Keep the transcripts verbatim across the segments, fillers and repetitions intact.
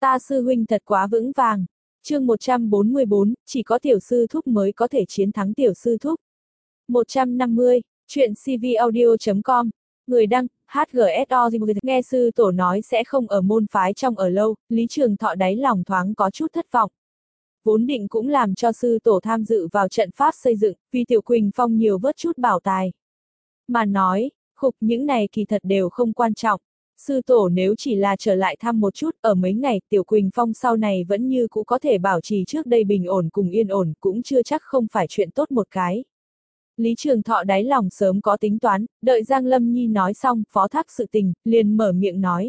Ta sư huynh thật quá vững vàng. Chương một trăm bốn mươi bốn, chỉ có tiểu sư thúc mới có thể chiến thắng tiểu sư thúc. một trăm năm mươi, chuyện cvaudio chấm com, người đăng, hát giê ét o. Nghe sư tổ nói sẽ không ở môn phái trong ở lâu, Lý Trường Thọ đáy lòng thoáng có chút thất vọng. Vốn định cũng làm cho sư tổ tham dự vào trận pháp xây dựng, vì Tiểu Quỳnh Phong nhiều vớt chút bảo tài. Mà nói, khục những này kỳ thật đều không quan trọng. Sư tổ nếu chỉ là trở lại thăm một chút, ở mấy ngày, Tiểu Quỳnh Phong sau này vẫn như cũ có thể bảo trì trước đây bình ổn cùng yên ổn, cũng chưa chắc không phải chuyện tốt một cái. Lý Trường Thọ đáy lòng sớm có tính toán, đợi Giang Lâm Nhi nói xong, phó thác sự tình, liền mở miệng nói.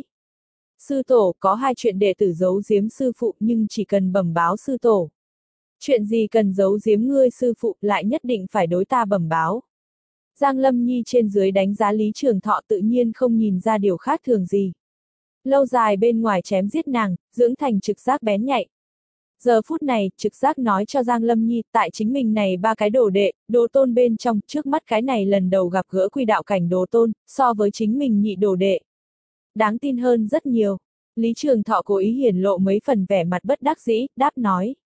Sư tổ, có hai chuyện đệ tử giấu giếm sư phụ nhưng chỉ cần bẩm báo sư tổ. Chuyện gì cần giấu giếm ngươi sư phụ lại nhất định phải đối ta bẩm báo. Giang Lâm Nhi trên dưới đánh giá Lý Trường Thọ tự nhiên không nhìn ra điều khác thường gì. Lâu dài bên ngoài chém giết nàng, dưỡng thành trực giác bén nhạy. Giờ phút này, trực giác nói cho Giang Lâm Nhi, tại chính mình này ba cái đồ đệ, đồ tôn bên trong, trước mắt cái này lần đầu gặp gỡ quy đạo cảnh đồ tôn, so với chính mình nhị đồ đệ. Đáng tin hơn rất nhiều. Lý Trường Thọ cố ý hiển lộ mấy phần vẻ mặt bất đắc dĩ, đáp nói.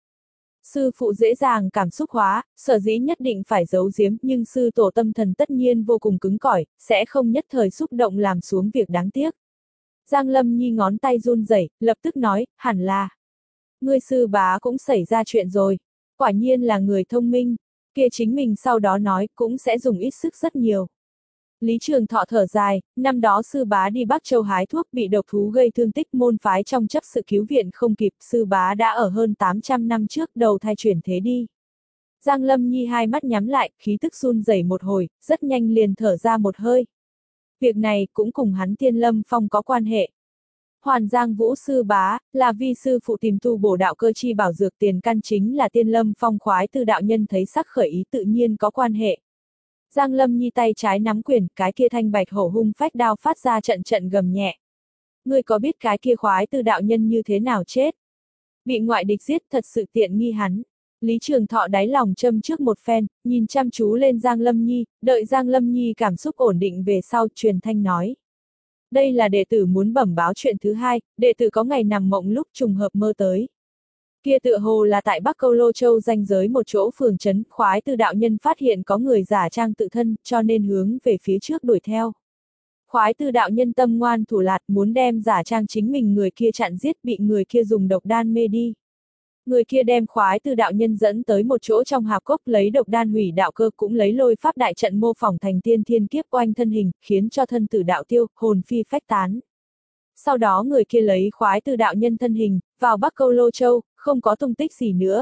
Sư phụ dễ dàng cảm xúc hóa, sở dĩ nhất định phải giấu giếm, nhưng sư tổ tâm thần tất nhiên vô cùng cứng cỏi, sẽ không nhất thời xúc động làm xuống việc đáng tiếc. Giang Lâm Nhi ngón tay run rẩy, lập tức nói, hẳn là. Ngươi sư bá cũng xảy ra chuyện rồi. Quả nhiên là người thông minh, kia chính mình sau đó nói cũng sẽ dùng ít sức rất nhiều. Lý Trường Thọ thở dài, năm đó sư bá đi Bắc Châu hái thuốc bị độc thú gây thương tích môn phái trong chấp sự cứu viện không kịp, sư bá đã ở hơn tám trăm năm trước đầu thai chuyển thế đi. Giang Lâm Nhi hai mắt nhắm lại, khí tức run rẩy một hồi, rất nhanh liền thở ra một hơi. Việc này cũng cùng hắn Tiên Lâm Phong có quan hệ. Hoàn Giang Vũ sư bá, là vi sư phụ tìm tu bổ đạo cơ chi bảo dược tiền căn chính là Tiên Lâm Phong khoái tư đạo nhân thấy sắc khởi ý tự nhiên có quan hệ. Giang Lâm Nhi tay trái nắm quyền, cái kia thanh bạch hổ hung phách đao phát ra trận trận gầm nhẹ. Ngươi có biết cái kia khoái tư đạo nhân như thế nào chết? Bị ngoại địch giết thật sự tiện nghi hắn. Lý Trường Thọ đáy lòng châm trước một phen, nhìn chăm chú lên Giang Lâm Nhi, đợi Giang Lâm Nhi cảm xúc ổn định về sau truyền thanh nói. Đây là đệ tử muốn bẩm báo chuyện thứ hai, đệ tử có ngày nằm mộng lúc trùng hợp mơ tới. Kia tựa hồ là tại Bắc Câu Lô Châu ranh giới một chỗ phường trấn, khoái tư đạo nhân phát hiện có người giả trang tự thân, cho nên hướng về phía trước đuổi theo. Khoái tư đạo nhân tâm ngoan thủ lạt muốn đem giả trang chính mình người kia chặn giết, bị người kia dùng độc đan mê đi. Người kia đem khoái tư đạo nhân dẫn tới một chỗ trong hạp cốc lấy độc đan hủy đạo cơ, cũng lấy lôi pháp đại trận mô phỏng thành tiên thiên kiếp oanh thân hình, khiến cho thân tử đạo tiêu, hồn phi phách tán. Sau đó người kia lấy khoái tư đạo nhân thân hình, vào Bắc Câu Lô Châu, không có tung tích gì nữa.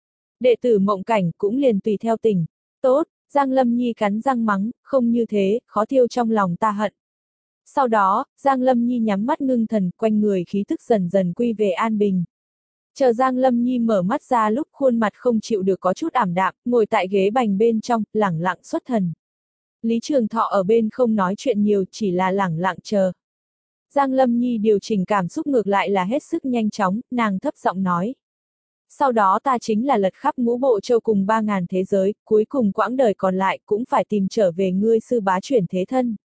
Đệ tử mộng cảnh cũng liền tùy theo tình. Tốt, Giang Lâm Nhi cắn răng mắng, không như thế, khó tiêu trong lòng ta hận. Sau đó, Giang Lâm Nhi nhắm mắt ngưng thần, quanh người khí tức dần dần quy về an bình. Chờ Giang Lâm Nhi mở mắt ra lúc khuôn mặt không chịu được có chút ảm đạm, ngồi tại ghế bành bên trong, lẳng lặng xuất thần. Lý Trường Thọ ở bên không nói chuyện nhiều, chỉ là lẳng lặng chờ. Giang Lâm Nhi điều chỉnh cảm xúc ngược lại là hết sức nhanh chóng, nàng thấp giọng nói. Sau đó ta chính là lật khắp ngũ bộ châu cùng ba ngàn thế giới, cuối cùng quãng đời còn lại cũng phải tìm trở về ngươi sư bá chuyển thế thân.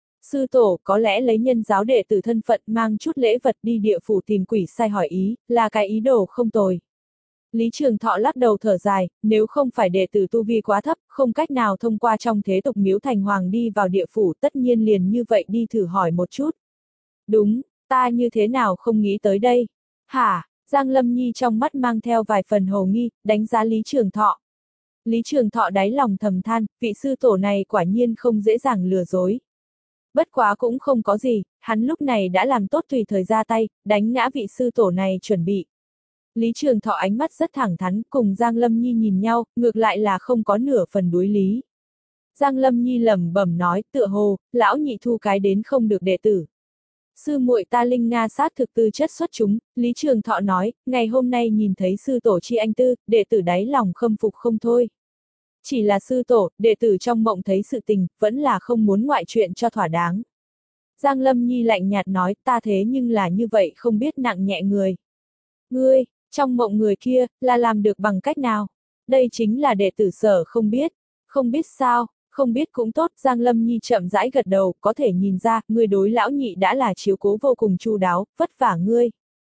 Sư tổ có lẽ lấy nhân giáo đệ tử thân phận mang chút lễ vật đi địa phủ tìm quỷ sai hỏi ý, là cái ý đồ không tồi. Lý Trường Thọ lắc đầu thở dài, nếu không phải đệ tử tu vi quá thấp, không cách nào thông qua trong thế tục miếu thành hoàng đi vào địa phủ, tất nhiên liền như vậy đi thử hỏi một chút. Đúng, ta như thế nào không nghĩ tới đây? Hả? Giang Lâm Nhi trong mắt mang theo vài phần hồ nghi, đánh giá Lý Trường Thọ. Lý Trường Thọ đáy lòng thầm than, vị sư tổ này quả nhiên không dễ dàng lừa dối. Bất quá cũng không có gì, hắn lúc này đã làm tốt tùy thời ra tay, đánh ngã vị sư tổ này chuẩn bị. Lý Trường Thọ ánh mắt rất thẳng thắn, cùng Giang Lâm Nhi nhìn nhau, ngược lại là không có nửa phần đối lý. Giang Lâm Nhi lẩm bẩm nói, tựa hồ, lão nhị thu cái đến không được đệ tử. Sư muội ta linh nga sát thực tư chất xuất chúng, Lý Trường Thọ nói, ngày hôm nay nhìn thấy sư tổ chi anh tư, đệ tử đáy lòng khâm phục không thôi. Chỉ là sư tổ, đệ tử trong mộng thấy sự tình, vẫn là không muốn ngoại chuyện cho thỏa đáng. Giang Lâm Nhi lạnh nhạt nói, ta thế nhưng là như vậy không biết nặng nhẹ người. Ngươi, trong mộng người kia, là làm được bằng cách nào? Đây chính là đệ tử sở không biết. Không biết sao, không biết cũng tốt, Giang Lâm Nhi chậm rãi gật đầu, có thể nhìn ra, ngươi đối lão nhị đã là chiếu cố vô cùng chu đáo, vất vả ngươi.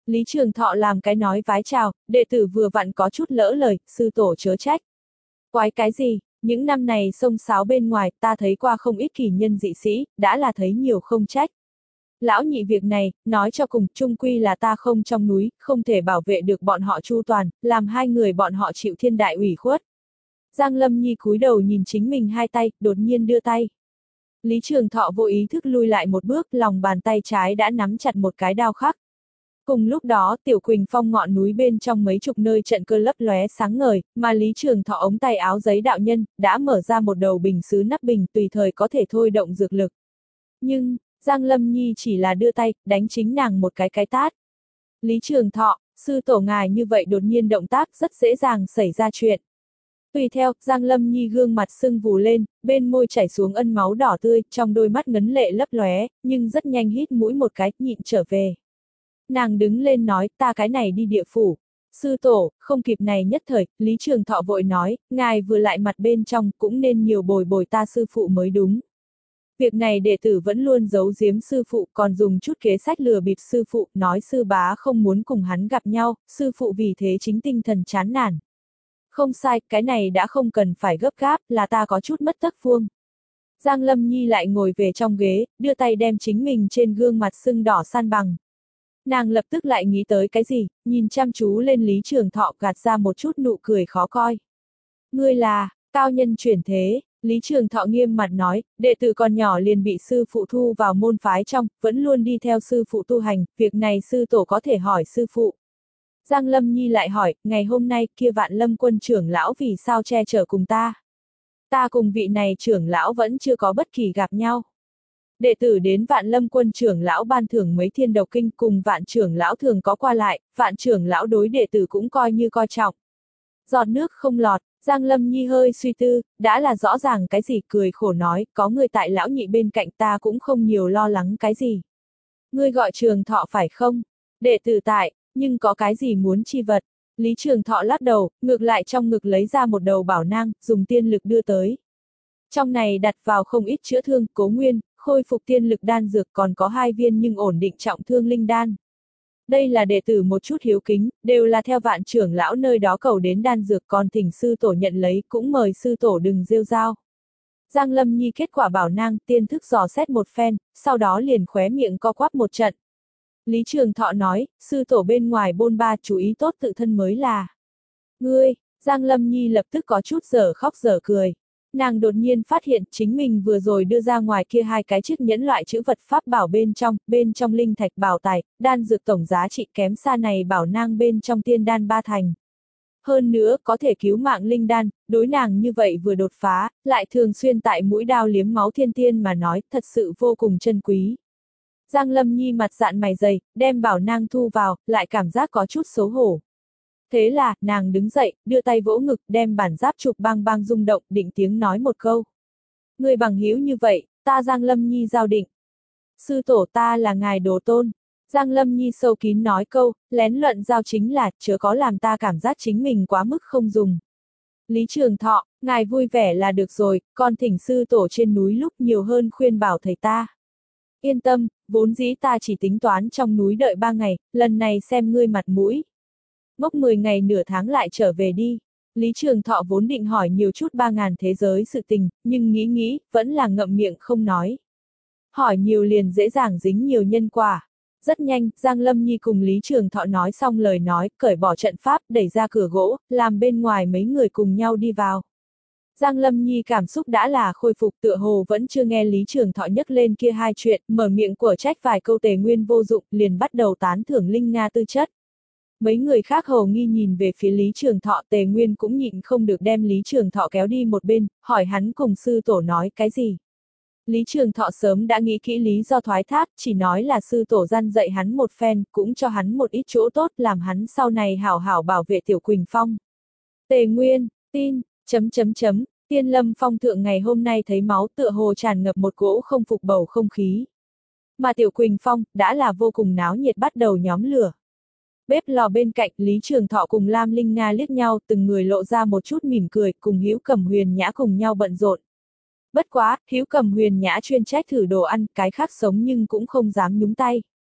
Lý Trường Thọ làm cái nói vái chào, đệ tử vừa vặn có chút lỡ lời, sư tổ chớ trách. Quái cái gì, những năm này xông xáo bên ngoài, ta thấy qua không ít kỳ nhân dị sĩ, đã là thấy nhiều không trách. Lão nhị việc này, nói cho cùng, chung quy là ta không trong núi, không thể bảo vệ được bọn họ chu toàn, làm hai người bọn họ chịu thiên đại ủy khuất. Giang Lâm Nhi cúi đầu nhìn chính mình hai tay, đột nhiên đưa tay. Lý Trường Thọ vô ý thức lui lại một bước, lòng bàn tay trái đã nắm chặt một cái đao khắc. Cùng lúc đó, Tiểu Quỳnh Phong ngọn núi bên trong mấy chục nơi trận cơ lấp lóe sáng ngời, mà Lý Trường Thọ ống tay áo giấy đạo nhân, đã mở ra một đầu bình sứ nắp bình tùy thời có thể thôi động dược lực. Nhưng, Giang Lâm Nhi chỉ là đưa tay, đánh chính nàng một cái cái tát. Lý Trường Thọ, sư tổ ngài như vậy đột nhiên động tác rất dễ dàng xảy ra chuyện. Tùy theo, Giang Lâm Nhi gương mặt sưng vù lên, bên môi chảy xuống ân máu đỏ tươi, trong đôi mắt ngấn lệ lấp lóe, nhưng rất nhanh hít mũi một cái, nhịn trở về. Nàng đứng lên nói, ta cái này đi địa phủ. Sư tổ, không kịp này nhất thời, Lý Trường Thọ vội nói, ngài vừa lại mặt bên trong, cũng nên nhiều bồi bồi ta sư phụ mới đúng. Việc này đệ tử vẫn luôn giấu giếm sư phụ, còn dùng chút kế sách lừa bịp sư phụ, nói sư bá không muốn cùng hắn gặp nhau, sư phụ vì thế chính tinh thần chán nản. Không sai, cái này đã không cần phải gấp gáp, là ta có chút mất tất vuông. Giang Lâm Nhi lại ngồi về trong ghế, đưa tay đem chính mình trên gương mặt sưng đỏ san bằng. Nàng lập tức lại nghĩ tới cái gì, nhìn chăm chú lên Lý Trường Thọ gạt ra một chút nụ cười khó coi. Ngươi là, cao nhân chuyển thế, Lý Trường Thọ nghiêm mặt nói, đệ tử còn nhỏ liền bị sư phụ thu vào môn phái trong, vẫn luôn đi theo sư phụ tu hành, việc này sư tổ có thể hỏi sư phụ. Giang Lâm Nhi lại hỏi, ngày hôm nay kia Vạn Lâm quân trưởng lão vì sao che chở cùng ta? Ta cùng vị này trưởng lão vẫn chưa có bất kỳ gặp nhau. Đệ tử đến Vạn Lâm quân trưởng lão ban thưởng mấy thiên độc kinh cùng Vạn trưởng lão thường có qua lại, Vạn trưởng lão đối đệ tử cũng coi như coi trọng. Giọt nước không lọt, Giang Lâm Nhi hơi suy tư, đã là rõ ràng cái gì, cười khổ nói, có người tại lão nhị bên cạnh ta cũng không nhiều lo lắng cái gì. Ngươi gọi Trường Thọ phải không? Đệ tử tại, nhưng có cái gì muốn chi vật? Lý Trường Thọ lắc đầu, ngược lại trong ngực lấy ra một đầu bảo nang, dùng tiên lực đưa tới. Trong này đặt vào không ít chữa thương, cố nguyên, khôi phục tiên lực đan dược, còn có hai viên nhưng ổn định trọng thương linh đan. Đây là đệ tử một chút hiếu kính, đều là theo Vạn trưởng lão nơi đó cầu đến đan dược, còn thỉnh sư tổ nhận lấy, cũng mời sư tổ đừng rêu rao. Giang Lâm Nhi kết quả bảo nang, tiên thức dò xét một phen, sau đó liền khóe miệng co quắp một trận. Lý Trường Thọ nói, sư tổ bên ngoài bôn ba chú ý tốt tự thân mới là. Ngươi, Giang Lâm Nhi lập tức có chút dở khóc dở cười. Nàng đột nhiên phát hiện chính mình vừa rồi đưa ra ngoài kia hai cái chiếc nhẫn loại chữ vật pháp bảo bên trong, bên trong linh thạch bảo tài, đan dược tổng giá trị kém xa này bảo nang bên trong tiên đan ba thành. Hơn nữa, có thể cứu mạng linh đan, đối nàng như vậy vừa đột phá, lại thường xuyên tại mũi đao liếm máu thiên tiên mà nói, thật sự vô cùng chân quý. Giang Lâm Nhi mặt dạn mày dày, đem bảo nang thu vào, lại cảm giác có chút xấu hổ. Thế là, nàng đứng dậy, đưa tay vỗ ngực, đem bản giáp trục bang bang rung động, định tiếng nói một câu. Người bằng hữu như vậy, ta Giang Lâm Nhi giao định. Sư tổ ta là ngài đồ tôn. Giang Lâm Nhi sâu kín nói câu, lén luận giao chính là, chớ có làm ta cảm giác chính mình quá mức không dùng. Lý Trường Thọ, ngài vui vẻ là được rồi, con thỉnh sư tổ trên núi lúc nhiều hơn khuyên bảo thầy ta. Yên tâm, vốn dĩ ta chỉ tính toán trong núi đợi ba ngày, lần này xem ngươi mặt mũi. Ngốc mười ngày nửa tháng lại trở về đi. Lý Trường Thọ vốn định hỏi nhiều chút ba ngàn thế giới sự tình, nhưng nghĩ nghĩ, vẫn là ngậm miệng không nói. Hỏi nhiều liền dễ dàng dính nhiều nhân quả. Rất nhanh, Giang Lâm Nhi cùng Lý Trường Thọ nói xong lời nói, cởi bỏ trận pháp, đẩy ra cửa gỗ, làm bên ngoài mấy người cùng nhau đi vào. Giang Lâm Nhi cảm xúc đã là khôi phục, tựa hồ vẫn chưa nghe Lý Trường Thọ nhắc lên kia hai chuyện, mở miệng của trách vài câu Tề Nguyên vô dụng, liền bắt đầu tán thưởng Linh Nga tư chất. Mấy người khác hồ nghi nhìn về phía Lý Trường Thọ, Tề Nguyên cũng nhịn không được đem Lý Trường Thọ kéo đi một bên, hỏi hắn cùng sư tổ nói cái gì. Lý Trường Thọ sớm đã nghĩ kỹ lý do thoái thác, chỉ nói là sư tổ gian dạy hắn một phen, cũng cho hắn một ít chỗ tốt, làm hắn sau này hảo hảo bảo vệ Tiểu Quỳnh Phong. Tề Nguyên, tin, chấm chấm chấm, Tiên Lâm Phong thượng ngày hôm nay thấy máu tựa hồ tràn ngập một cỗ không phục bầu không khí. Mà Tiểu Quỳnh Phong, đã là vô cùng náo nhiệt bắt đầu nhóm lửa. Bếp lò bên cạnh, Lý Trường Thọ cùng Lam Linh Nga liếc nhau, từng người lộ ra một chút mỉm cười, cùng Hữu Cầm Huyền Nhã cùng nhau bận rộn. Bất quá, Hữu Cầm Huyền Nhã chuyên trách thử đồ ăn, cái khác sống nhưng cũng không dám nhúng tay.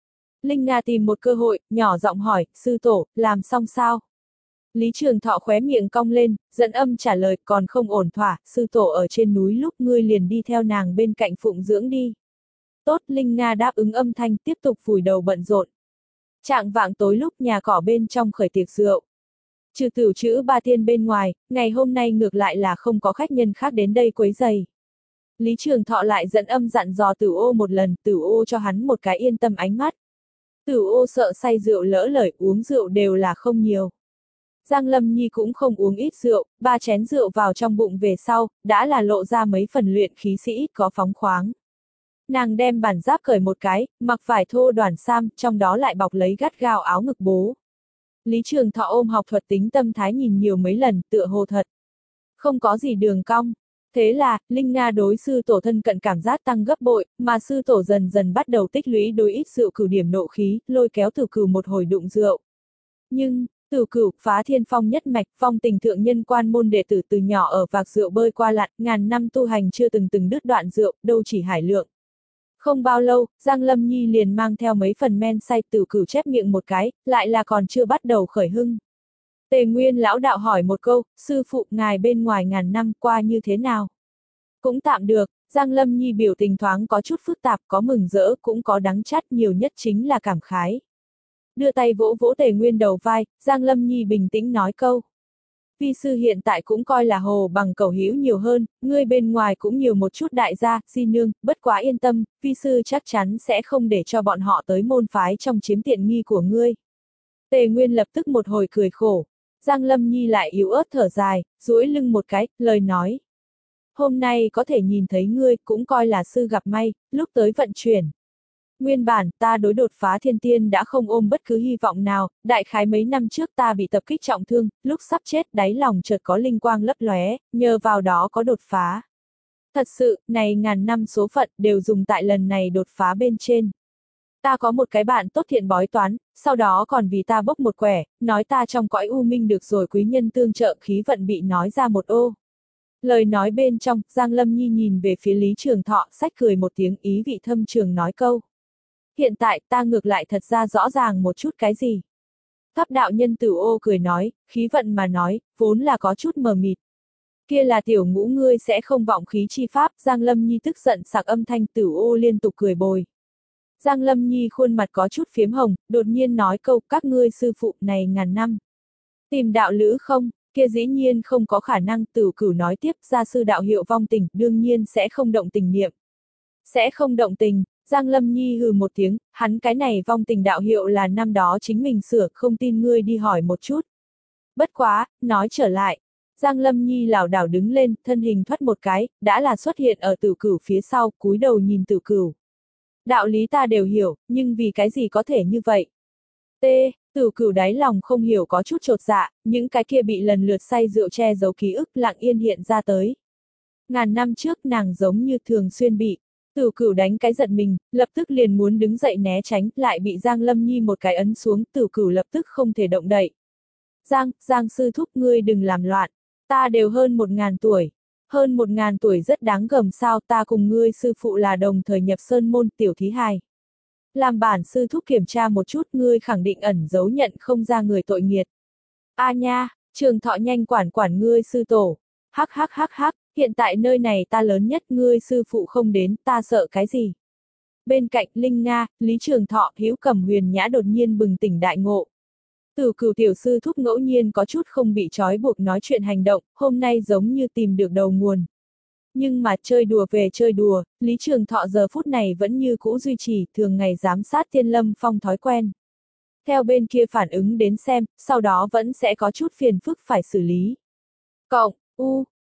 Linh Nga tìm một cơ hội, nhỏ giọng hỏi, sư tổ, làm xong sao? Lý Trường Thọ khóe miệng cong lên, dẫn âm trả lời, còn không ổn thỏa, sư tổ ở trên núi lúc ngươi liền đi theo nàng bên cạnh phụng dưỡng đi. Tốt, Linh Nga đáp ứng âm thanh, tiếp tục vùi đầu bận rộn. Trạng vạng tối lúc nhà cỏ bên trong khởi tiệc rượu. Trừ Tửu Trữ Ba Tiên bên ngoài, ngày hôm nay ngược lại là không có khách nhân khác đến đây quấy rầy. Lý Trường Thọ lại dẫn âm dặn dò Tửu Ô một lần, Tửu Ô cho hắn một cái yên tâm ánh mắt. Tửu Ô sợ say rượu lỡ lời, uống rượu đều là không nhiều. Giang Lâm Nhi cũng không uống ít rượu, ba chén rượu vào trong bụng về sau, đã là lộ ra mấy phần luyện khí sĩ ít có phóng khoáng. Nàng đem bản giáp cởi một cái, mặc vải thô đoàn sam, trong đó lại bọc lấy gắt gao áo ngực bố. Lý Trường Thọ ôm học thuật tính tâm thái nhìn nhiều mấy lần, tựa hồ thật. Không có gì đường cong. Thế là, Linh Nga đối sư tổ thân cận cảm giác tăng gấp bội, mà sư tổ dần dần bắt đầu tích lũy đối ít rượu cửu điểm nộ khí, lôi kéo Tử Cửu một hồi đụng rượu. Nhưng, Tử Cửu, phá thiên phong nhất mạch, phong tình thượng nhân quan môn đệ tử từ nhỏ ở vạc rượu bơi qua lặn, ngàn năm tu hành chưa từng từng đứt đoạn rượu, đâu chỉ hải lượng. Không bao lâu, Giang Lâm Nhi liền mang theo mấy phần men say. Tử Cửu chép miệng một cái, lại là còn chưa bắt đầu khởi hưng. Tề Nguyên lão đạo hỏi một câu, sư phụ ngài bên ngoài ngàn năm qua như thế nào? Cũng tạm được, Giang Lâm Nhi biểu tình thoáng có chút phức tạp, có mừng rỡ, cũng có đắng chát, nhiều nhất chính là cảm khái. Đưa tay vỗ vỗ Tề Nguyên đầu vai, Giang Lâm Nhi bình tĩnh nói câu. Vi sư hiện tại cũng coi là hồ bằng cẩu hữu nhiều hơn, ngươi bên ngoài cũng nhiều một chút đại gia, di nương, bất quá yên tâm, vi sư chắc chắn sẽ không để cho bọn họ tới môn phái trong chiếm tiện nghi của ngươi. Tề Nguyên lập tức một hồi cười khổ. Giang Lâm Nhi lại yếu ớt thở dài, duỗi lưng một cái, lời nói. Hôm nay có thể nhìn thấy ngươi, cũng coi là sư gặp may, lúc tới vận chuyển. Nguyên bản, ta đối đột phá thiên tiên đã không ôm bất cứ hy vọng nào, đại khái mấy năm trước ta bị tập kích trọng thương, lúc sắp chết đáy lòng chợt có linh quang lấp lóe, nhờ vào đó có đột phá. Thật sự, này ngàn năm số phận đều dùng tại lần này đột phá bên trên. Ta có một cái bạn tốt thiện bói toán, sau đó còn vì ta bốc một quẻ, nói ta trong cõi u minh được rồi quý nhân tương trợ khí vận bị nói ra một ô. Lời nói bên trong, Giang Lâm Nhi nhìn về phía Lý Trường Thọ, xách cười một tiếng ý vị thâm trường nói câu. Hiện tại ta ngược lại thật ra rõ ràng một chút cái gì. Tháp đạo nhân Tử Ô cười nói, khí vận mà nói, vốn là có chút mờ mịt. Kia là tiểu ngũ ngươi sẽ không vọng khí chi pháp, Giang Lâm Nhi tức giận sặc âm thanh. Tử Ô liên tục cười bồi. Giang Lâm Nhi khuôn mặt có chút phiếm hồng, đột nhiên nói câu, các ngươi sư phụ này ngàn năm. Tìm đạo lữ không, kia dĩ nhiên không có khả năng. Tử Cửu nói tiếp, gia sư đạo hiệu vong tình, đương nhiên sẽ không động tình niệm. Sẽ không động tình, Giang Lâm Nhi hừ một tiếng, hắn cái này vong tình đạo hiệu là năm đó chính mình sửa, không tin ngươi đi hỏi một chút. Bất quá, nói trở lại. Giang Lâm Nhi lảo đảo đứng lên, thân hình thoát một cái, đã là xuất hiện ở Tử Cửu phía sau, cúi đầu nhìn Tử Cửu. Đạo lý ta đều hiểu, nhưng vì cái gì có thể như vậy? T. Tử Cửu đáy lòng không hiểu có chút chột dạ, những cái kia bị lần lượt say rượu che giấu ký ức lặng yên hiện ra tới. Ngàn năm trước nàng giống như thường xuyên bị. Tử Cửu đánh cái giật mình, lập tức liền muốn đứng dậy né tránh, lại bị Giang Lâm Nhi một cái ấn xuống, Tử Cửu lập tức không thể động đậy. Giang, Giang sư thúc ngươi đừng làm loạn, ta đều hơn một ngàn tuổi. Hơn một ngàn tuổi rất đáng gờm sao, ta cùng ngươi sư phụ là đồng thời nhập sơn môn tiểu thí hài. Làm bản sư thúc kiểm tra một chút, ngươi khẳng định ẩn giấu nhận không ra người tội nghiệt. A nha, Trường Thọ nhanh quản quản ngươi sư tổ. Hắc hắc hắc hắc, hiện tại nơi này ta lớn nhất, ngươi sư phụ không đến, ta sợ cái gì? Bên cạnh Linh Nga, Lý Trường Thọ, Hữu Cẩm Huyền Nhã đột nhiên bừng tỉnh đại ngộ. Tử Cửu tiểu sư thúc ngẫu nhiên có chút không bị trói buộc nói chuyện hành động, hôm nay giống như tìm được đầu nguồn. Nhưng mà chơi đùa về chơi đùa, Lý Trường Thọ giờ phút này vẫn như cũ duy trì thường ngày giám sát Tiên Lâm Phong thói quen. Theo bên kia phản ứng đến xem, sau đó vẫn sẽ có chút phiền phức phải xử lý. Cộng, u,